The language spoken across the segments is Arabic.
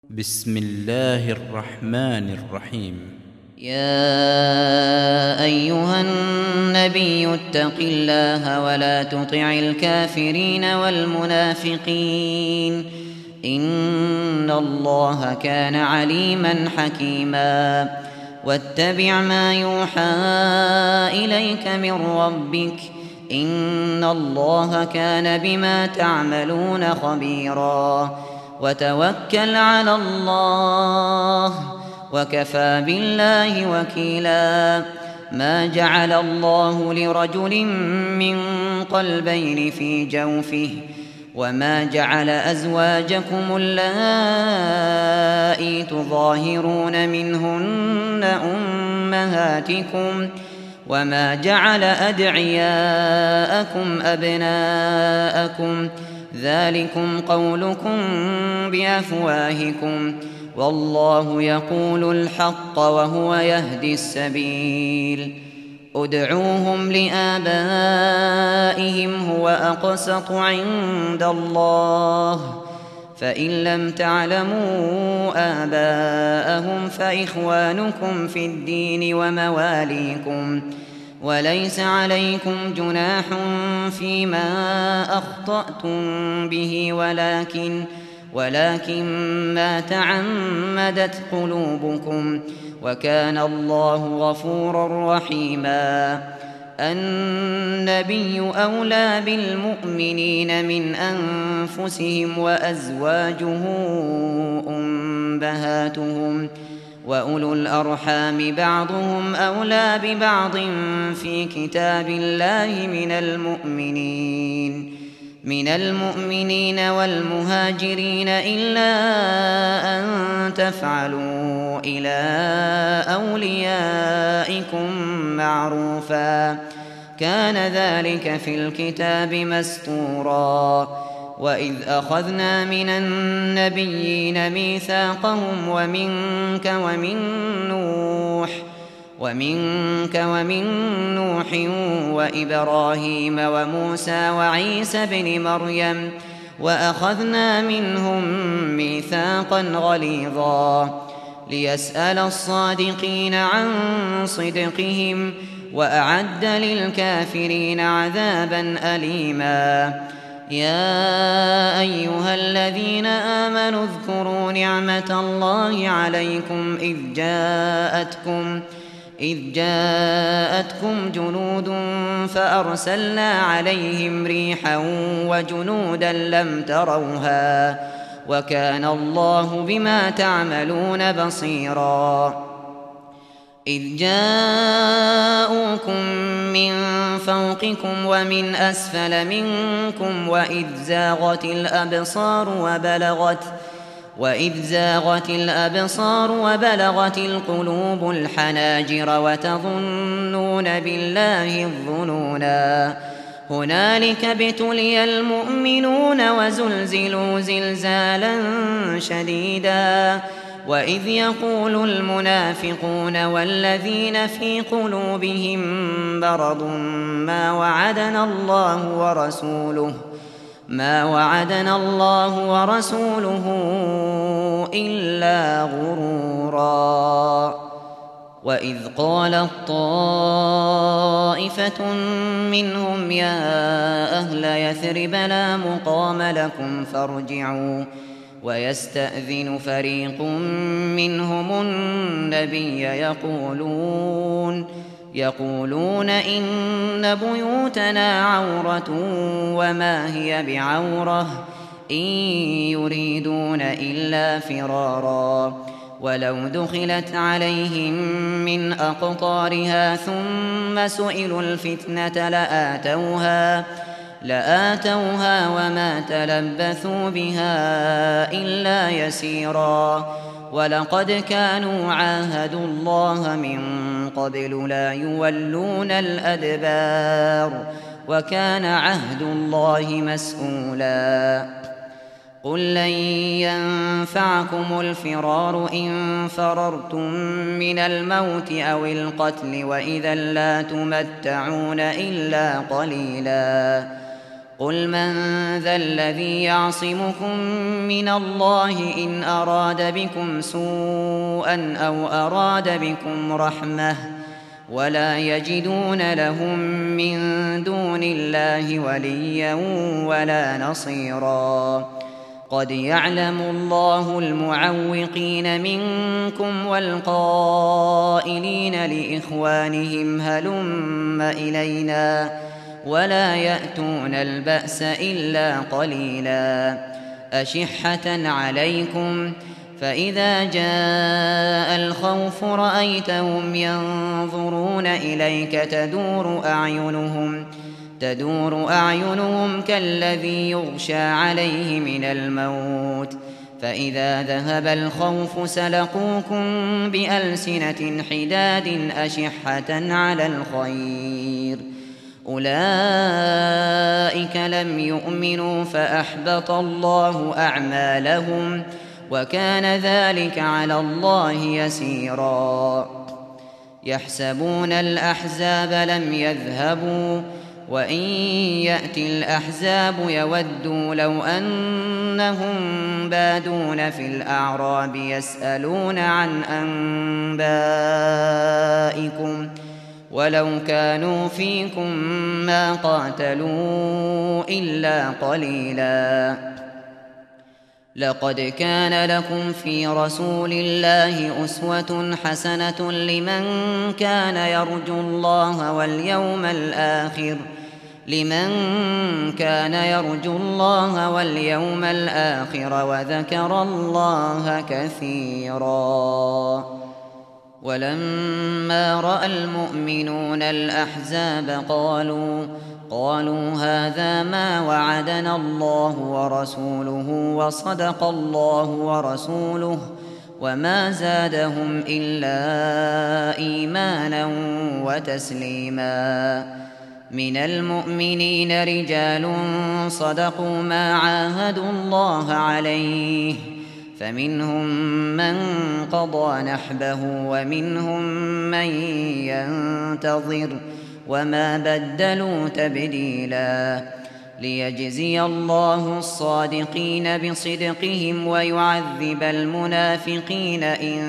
بسم الله الرحمن الرحيم. يا أيها النبي اتق الله ولا تطع الكافرين والمنافقين إن الله كان عليما حكيما. واتبع ما يوحى إليك من ربك إن الله كان بما تعملون خبيرا. وتوكل على الله وكفى بالله وكيلا. ما جعل الله لرجل من قلبين في جوفه وما جعل أزواجكم اللائي تظاهرون منهن أمهاتكم وما جعل أدعياءكم أبناءكم ذلكم قولكم بأفواهكم والله يقول الحق وهو يهدي السبيل. ادعوهم لآبائهم هو أقسط عند الله فإن لم تعلموا آباءهم فإخوانكم في الدين ومواليكم وليس عليكم جناح فيما أخطأتم به ولكن ما تعمدت قلوبكم وكان الله غفورا رحيما. النبي أولى بالمؤمنين من أنفسهم وأزواجه أمهاتهم وأولو الأرحام بعضهم أولى ببعض في كتاب الله من المؤمنين والمهاجرين إلا أن تفعلوا إلى أوليائكم معروفا كان ذلك في الكتاب مسطورا. وإذ أخذنا من النبيين ميثاقهم ومنك ومن نوح وإبراهيم وموسى وعيسى بن مريم وأخذنا منهم ميثاقا غليظا ليسأل الصادقين عن صدقهم وأعد للكافرين عذابا أليما. يا أيها الذين آمنوا اذكروا نعمة الله عليكم إذ جاءتكم جنود فأرسلنا عليهم ريحا وجنودا لم تروها وكان الله بما تعملون بصيرا. إذ جاءوكم من فوقكم ومن أسفل منكم وإذ زاغت الأبصار وبلغت القلوب الحناجر وتظنون بالله الظنونا. هنالك ابتلي المؤمنون وزلزلوا زلزالا شديدا. وإذ يقول المنافقون والذين في قلوبهم مرض ما وعدنا الله ورسوله إلا غرورا. وإذ قالت طائفة منهم يا أهل يثرب لا مقام لكم فارجعوا ويستأذن فريق منهم النبي يقولون إن بيوتنا عورة وما هي بعورة إن يريدون إلا فرارا. ولو دخلت عليهم من أقطارها ثم سئلوا الفتنة لآتوها وما تلبثوا بها إلا يسيرا. ولقد كانوا عاهدوا الله من قبل لا يولون الأدبار وكان عهد الله مسؤولا. قل لن ينفعكم الفرار إن فررتم من الموت أو القتل وإذا لا تمتعون إلا قليلا. قل من ذا الذي يعصمكم من الله إن أراد بكم سوءا أو أراد بكم رحمة ولا يجدون لهم من دون الله وليا ولا نصيرا قد يعلم الله المعوقين منكم والقائلين لإخوانهم هلم إلينا ولا يأتون البأس إلا قليلا أشحة عليكم فإذا جاء الخوف رأيتهم ينظرون إليك تدور أعينهم كالذي يغشى عليه من الموت فإذا ذهب الخوف سلقوكم بألسنة حداد أشحة على الخير أولئك لم يؤمنوا فأحبط الله أعمالهم وكان ذلك على الله يسيرا يحسبون الأحزاب لم يذهبوا وإن يأتي الأحزاب يودوا لو أنهم بادون في الأعراب يسألون عن أنبائكم ولو كانوا فيكم ما قاتلوا إلا قليلا لقد كان لكم في رسول الله أسوة حسنة لمن كان يرجو الله واليوم الآخر وذكر الله كثيرا ولما رأى المؤمنون الأحزاب قالوا هذا ما وعدنا الله ورسوله وصدق الله ورسوله وما زادهم إلا إيمانا وتسليما من المؤمنين رجال صدقوا ما عاهدوا الله عليه فمنهم من قضى نحبه ومنهم من ينتظر وما بدلوا تبديلا ليجزي الله الصادقين بصدقهم ويعذب المنافقين إن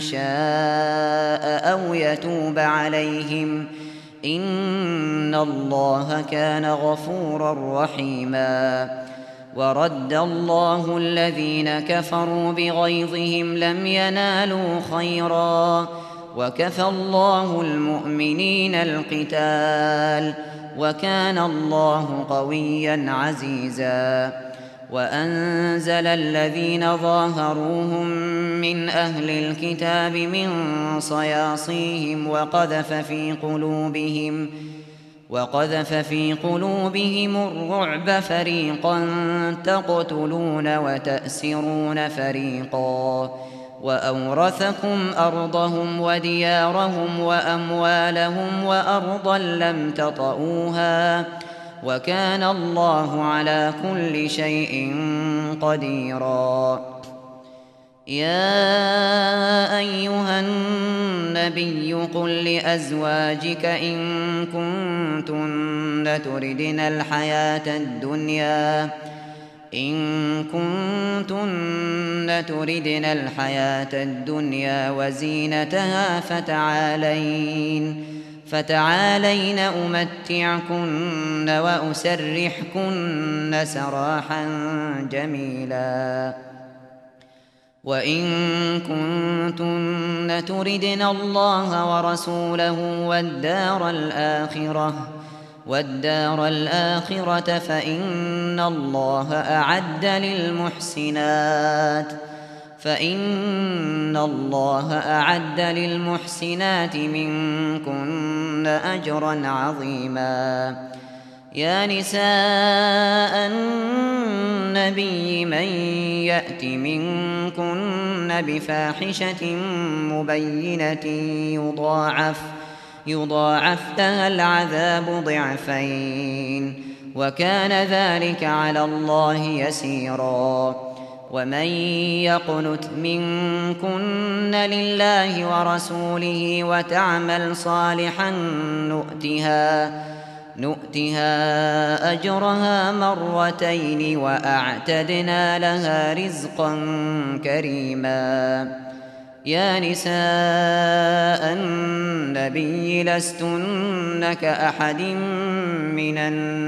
شاء أو يتوب عليهم إن الله كان غفورا رحيما ورد الله الذين كفروا بغيظهم لم ينالوا خيرا وكفى الله المؤمنين القتال وكان الله قويا عزيزا وأنزل الذين ظاهروهم من أهل الكتاب من صياصيهم وقذف في قلوبهم الرعب فريقا تقتلون وتأسرون فريقا وأورثكم أرضهم وديارهم وأموالهم وأرضا لم تطئوها وكان الله على كل شيء قديرا يا أيها النبي قل لأزواجك إن كنتن تردن الحياة الدنيا وزينتها فتعالين أمتعكن وأسرحكن سراحا جميلا وإن كنتن تردن الله ورسوله والدار الآخرة فإن الله أعد للمحسنات منكن أجرا عظيما يا نساء النبي من يأت منكن بفاحشة مبينة يضاعف لها العذاب ضعفين وكان ذلك على الله يسيرا ومن يقنت منكن لله ورسوله وتعمل صالحا نؤتها أجرها مرتين وأعتدنا لها رزقا كريما. يا نساء النبي لستن كأحد من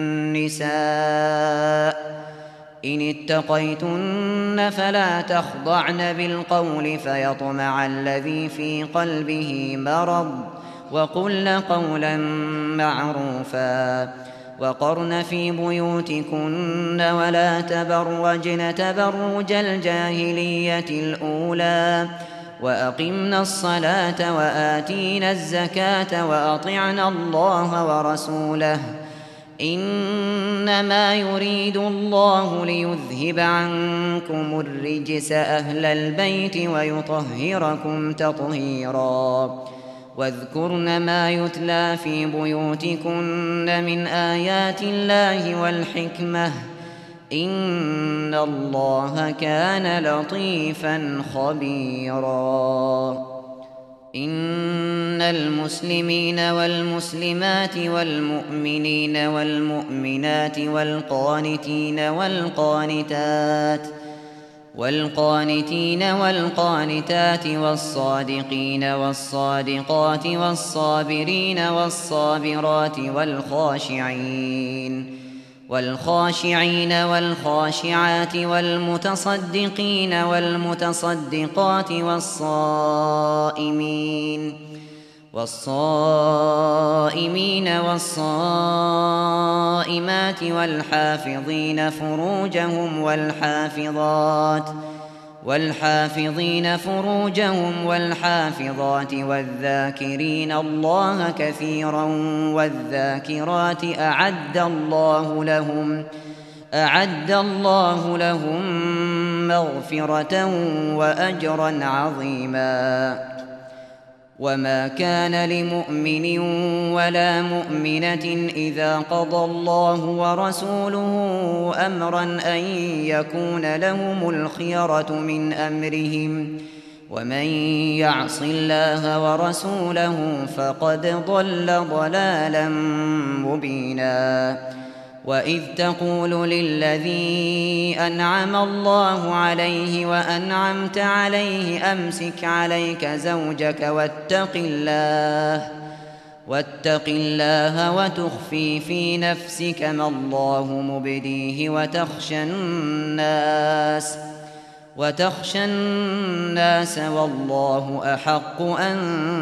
النساء إن اتقيتن فلا تخضعن بالقول فيطمع الذي في قلبه مرض وقلن قولا معروفا. وقرن في بيوتكن ولا تبرجن تبرج الجاهلية الأولى وأقمنا الصلاة وآتينا الزكاة وأطعنا الله ورسوله إنما يريد الله ليذهب عنكم الرجس أهل البيت ويطهركم تطهيرا. واذكرن ما يتلى في بيوتكن من آيات الله والحكمة إن الله كان لطيفا خبيرا. إن المسلمين والمسلمات والمؤمنين والمؤمنات والقانتين والقانتات والصادقين والصادقات والصابرين والصابرات والخاشعين والخاشعات والمتصدقين والمتصدقات والصائمين والصائمات والحافظين فروجهم والحافظات والذاكرين الله كثيرا والذاكرات أعد الله لهم مغفرة وأجرا عظيما. وما كان لمؤمن ولا مؤمنة إذا قضى الله ورسوله أمرا أن يكون لهم الخيرة من أمرهم ومن يعص الله ورسوله فقد ضل ضلالا مبينا. وإذ تقول للذي أنعم الله عليه وأنعمت عليه أمسك عليك زوجك واتق الله وتخفي في نفسك ما الله مبديه وتخشى الناس والله أحق أن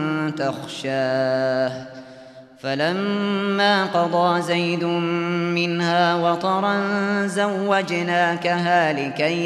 تخشاه. فلما قضى زيد منها وطرا زوجناكها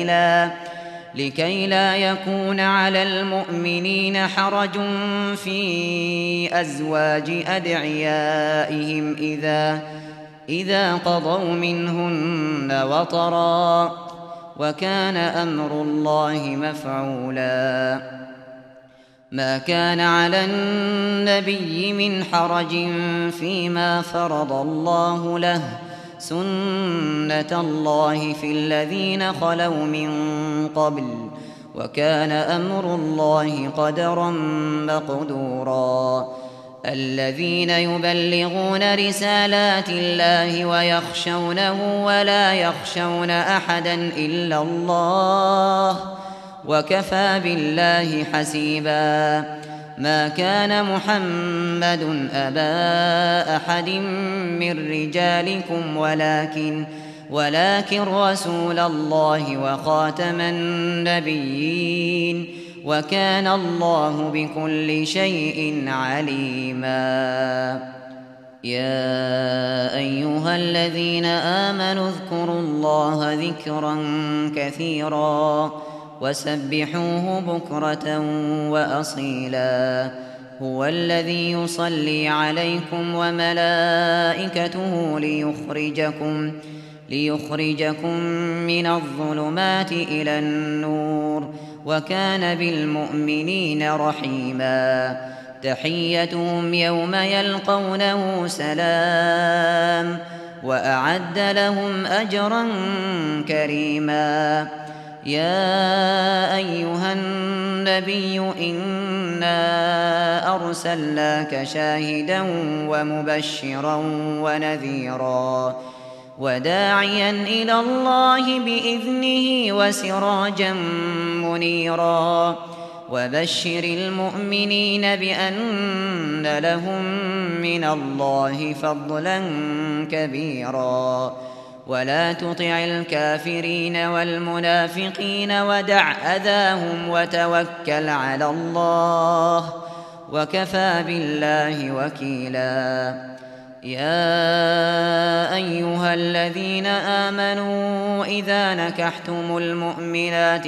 لكي لا يكون على المؤمنين حرج في أزواج أدعيائهم إذا قضوا منهن وطرا وكان أمر الله مفعولا. ما كان على النبي من حرج فيما فرض الله له سنة الله في الذين خلوا من قبل وكان أمر الله قدرا مقدورا. الذين يبلغون رسالات الله ويخشونه ولا يخشون أحدا إلا الله وكفى بالله حسيبا. ما كان محمد أبا أحد من رجالكم ولكن رسول الله وخاتم النبيين وكان الله بكل شيء عليما. يا أيها الذين آمنوا اذكروا الله ذكرا كثيرا وسبحوه بكرة وأصيلا. هو الذي يصلي عليكم وملائكته ليخرجكم من الظلمات إلى النور وكان بالمؤمنين رحيما. تحيتهم يوم يلقونه سلام وأعد لهم أجرا كريما. يا أيها النبي إنا أرسلناك شاهدا ومبشرا ونذيرا وداعيا إلى الله بإذنه وسراجا منيرا وبشر المؤمنين بأن لهم من الله فضلا كبيرا ولا تطع الكافرين والمنافقين ودع أذاهم وتوكل على الله وكفى بالله وكيلا يا أيها الذين آمنوا إذا نكحتم المؤمنات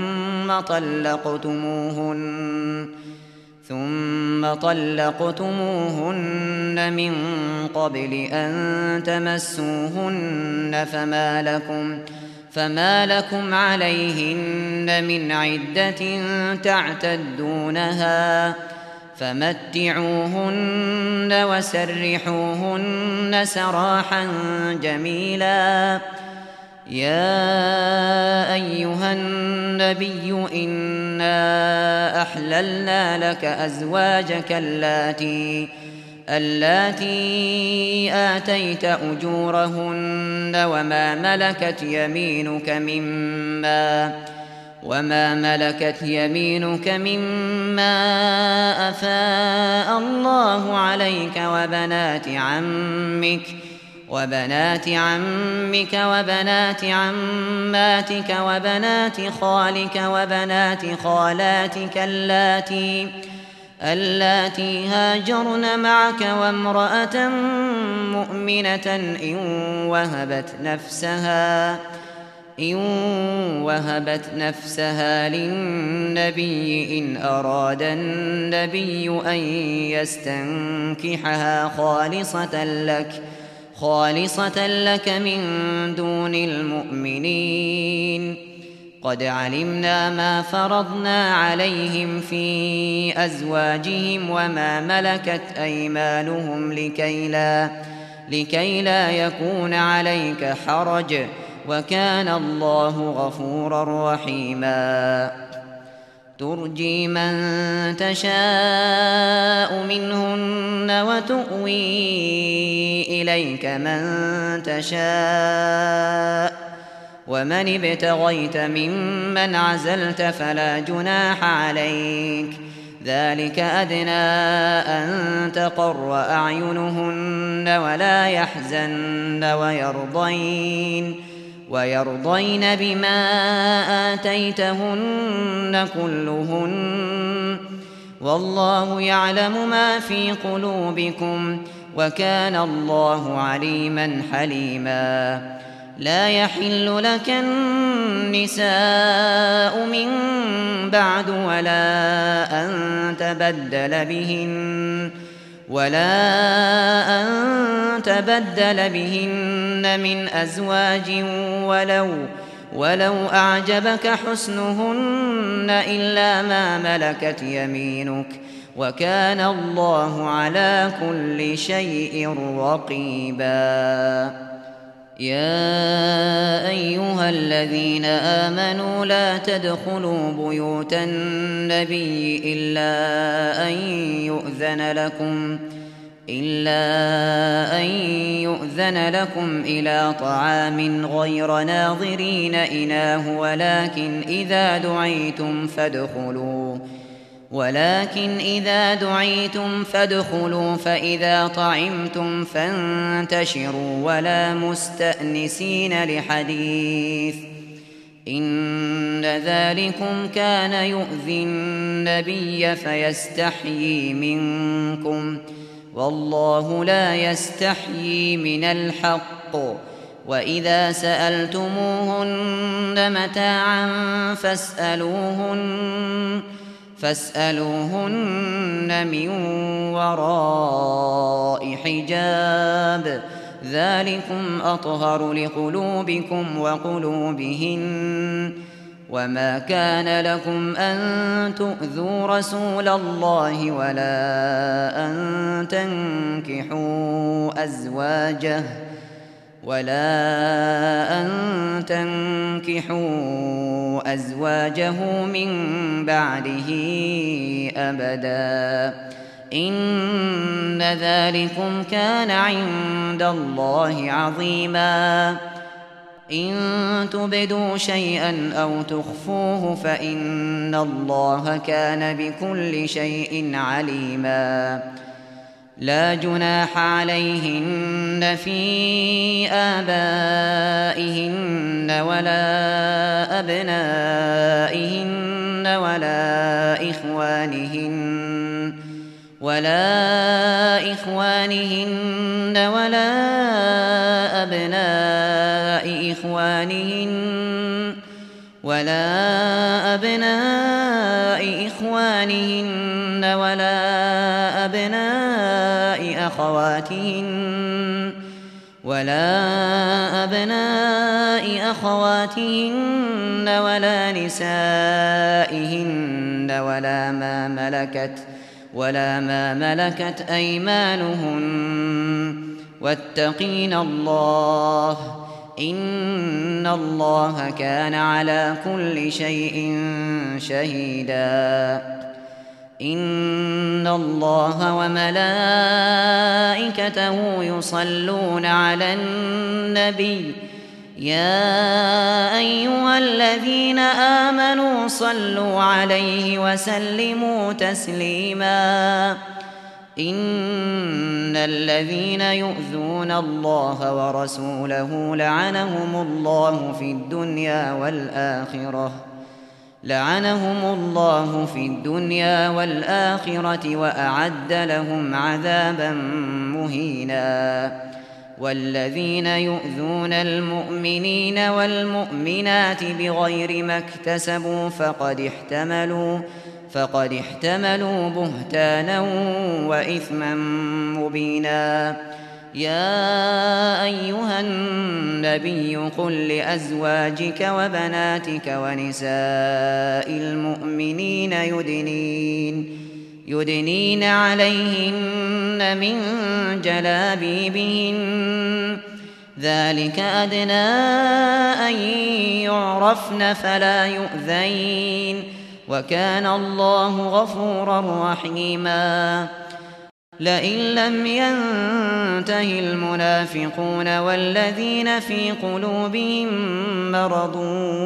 ثم طلقتموهن من قبل أن تمسوهن فما لكم عليهن من عدة تعتدونها فمتعوهن وسرحوهن سراحا جميلا يا أيها النبي إنا أحللنا لك أزواجك اللاتي آتيت أجورهن وما ملكت يمينك مما أفاء الله عليك وبنات عمك وبنات عماتك وبنات خالك وبنات خالاتك اللاتي هاجرن معك وامرأة مؤمنة إن وهبت نفسها للنبي إن أراد النبي أن يستنكحها خالصة لك من دون المؤمنين قد علمنا ما فرضنا عليهم في أزواجهم وما ملكت أيمانهم لكي لا يكون عليك حرج وكان الله غفورا رحيما ترجي من تشاء منهن وتؤوي إليك من تشاء ومن ابتغيت ممن عزلت فلا جناح عليك ذلك أدنى أن تقر أعينهن ولا يحزن ويرضين بما آتيتهن كلهن والله يعلم ما في قلوبكم وكان الله عليما حليما لا يحل لك النساء من بعد ولا أن تبدل بهن من أزواج ولو أعجبك حسنهن إلا ما ملكت يمينك وكان الله على كل شيء رقيبا يا أيها الذين آمنوا لا تدخلوا بيوت النبي إلا أن يؤذن لكم إلى طعام غير ناظرين إناه ولكن إذا دعيتم فادخلوا فإذا طعمتم فانتشروا ولا مستأنسين لحديث إن ذلكم كان يؤذي النبي فيستحيي منكم والله لا يستحيي من الحق وإذا سألتموهن متاعا فاسألوهن من وراء حجاب ذلكم أطهر لقلوبكم وقلوبهن وما كان لكم أن تؤذوا رسول الله ولا أن تنكحوا ولا أن تنكحوا أزواجه من بعده أبدا إن ذلكم كان عند الله عظيما إن تبدوا شيئا أو تخفوه فإن الله كان بكل شيء عليما لا جناح عليهن في آبائهن ولا أبنائهن ولا إخوانهن ولا أبناء إخوانهن ولا أبناء أخواتهن ولا نسائهن ولا ما ملكت أيمانهن واتقين الله إن الله كان على كل شيء شهيدا إن الله وملائكته يصلون على النبي يا أيها الذين آمنوا صلوا عليه وسلموا تسليما إن الذين يؤذون الله ورسوله لعنهم الله في الدنيا والآخرة وأعد لهم عذابا مهينا والذين يؤذون المؤمنين والمؤمنات بغير ما اكتسبوا فقد احتملوا بهتانا وإثما مبينا يا أيها النبي قل لأزواجك وبناتك ونساء المؤمنين يدنين عليهن من جلابيبهن ذلك أدنى أن يعرفن فلا يؤذين وكان الله غفورا رحيما لئن لم ينته المنافقون والذين في قلوبهم مرض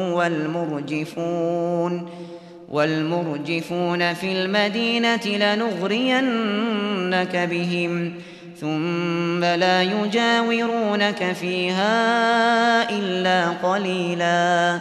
والمرجفون في المدينة لنغرينك بهم ثم لا يجاورونك فيها إلا قليلا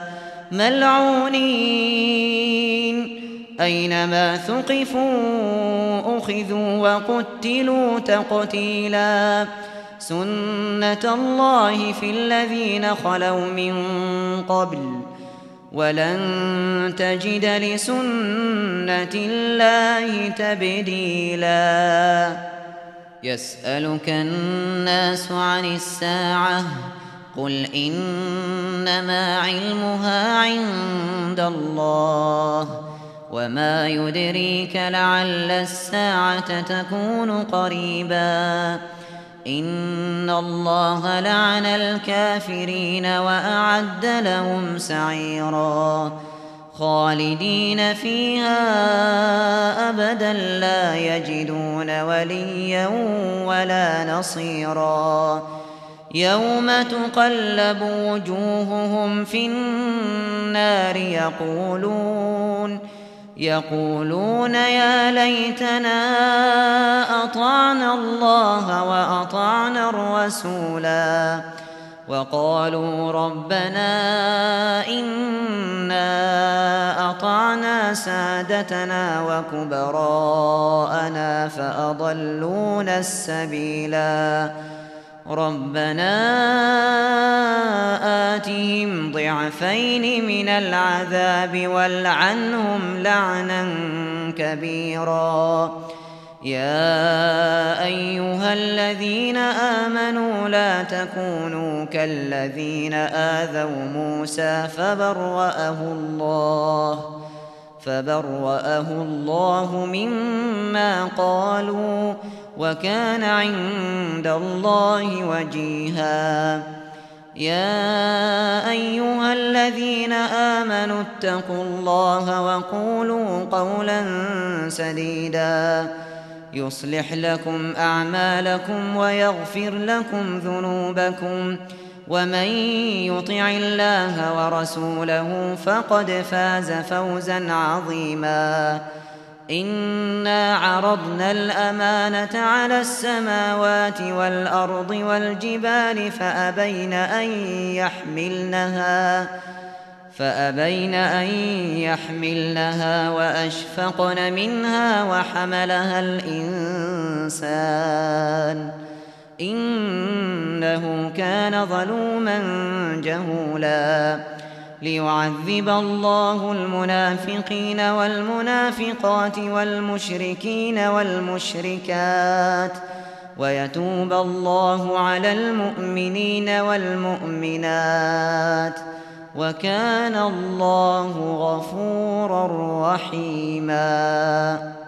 ملعونين أينما ثقفوا أخذوا وقتلوا تقتيلا سنة الله في الذين خلوا من قبل ولن تجد لسنة الله تبديلا يسألك الناس عن الساعة قل إنما علمها عند الله وما يدريك لعل الساعة تكون قريبا إن الله لعن الكافرين وأعد لهم سعيرا خالدين فيها أبدا لا يجدون وليا ولا نصيرا يوم تقلب وجوههم في النار يقولون يا ليتنا أطعنا الله وأطعنا الرسولا وقالوا ربنا إنا أطعنا سادتنا وكبراءنا فأضلونا السبيلا ربنا آتهم ضعفين من العذاب والعنهم لعنا كبيرا يا أيها الذين آمنوا لا تكونوا كالذين آذوا موسى فبرأه الله مما قالوا وكان عند الله وجيها يا أيها الذين آمنوا اتقوا الله وقولوا قولا سديدا يصلح لكم أعمالكم ويغفر لكم ذنوبكم ومن يطع الله ورسوله فقد فاز فوزا عظيما إنا عرضنا الأمانة على السماوات والأرض والجبال فأبين أن يحملنها وأشفقن منها وحملها الإنسان إنه كان ظلوما جهولا ليعذب الله المنافقين والمنافقات والمشركين والمشركات ويتوب الله على المؤمنين والمؤمنات وكان الله غفورا رحيما.